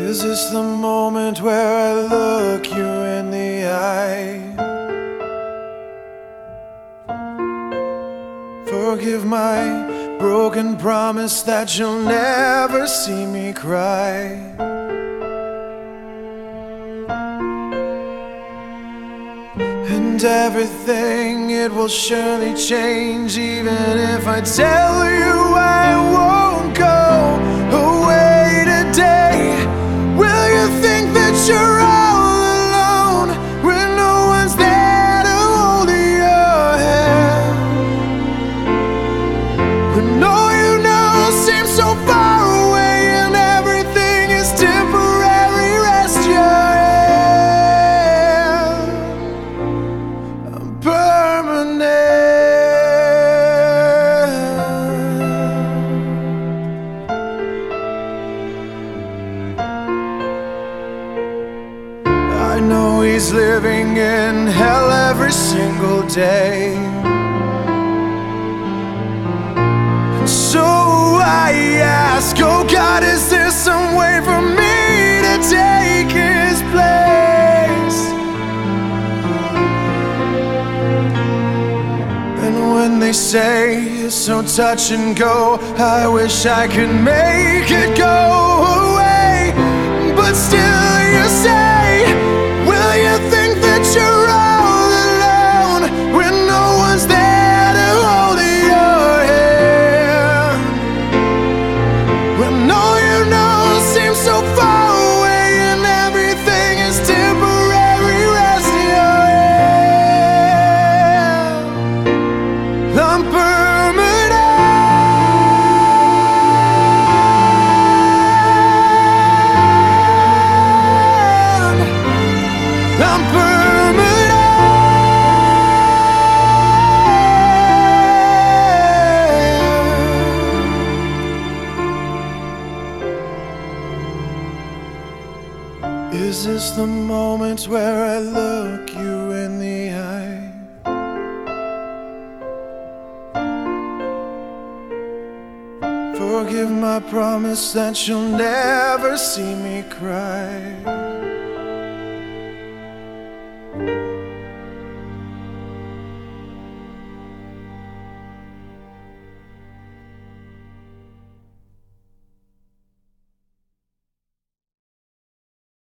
Is this the moment where I look you in the eye? Forgive my broken promise that you'll never see me cry. And everything, it will surely change, even if I tell you I won't go away today. Will you think that you're all alone when no one's there to hold your hand? When all you know seems so far away and everything is temporary, rest your hand. I'm permanent. I know he's living in hell every single day. So I ask, oh God, is there some way for me to take his place? And when they say it's so touch and go, I wish I could make it go away. But still you say, will you think that you're all alone when no one's there to hold your hand? When all you know seems so far away and everything is temporary, rest your hand. I'm permanent. I'm permanent. Is this the moment where I look you in the eye? Forgive my promise that you'll never see me cry.